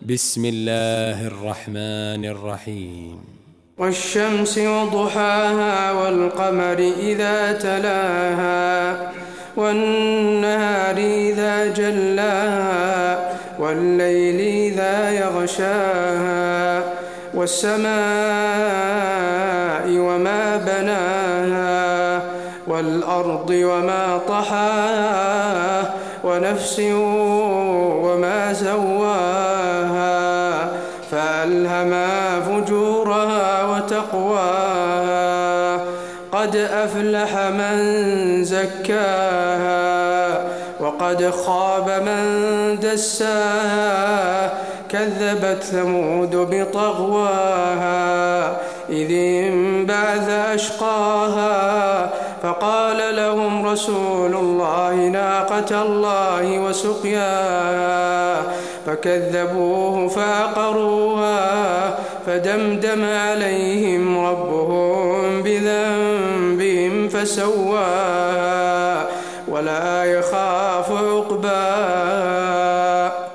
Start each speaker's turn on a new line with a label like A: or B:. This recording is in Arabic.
A: بسم الله الرحمن الرحيم.
B: والشمس وضحاها والقمر إذا تلاها والنهار إذا جلاها والليل إذا يغشاها والسماء وما بناها والأرض وما طحاها ونفس وما سواها فألهمها فجورها وتقواها قد أفلح من زكاها وقد خاب من دساها كذبت ثمود بطغواها إذ انبعث أشقاها فقال لهم رسول الله ناقة الله وسقياها فكذبوه فعقروها فدمدم عليهم ربهم بذنبهم فسواها ولا يخاف عقباها.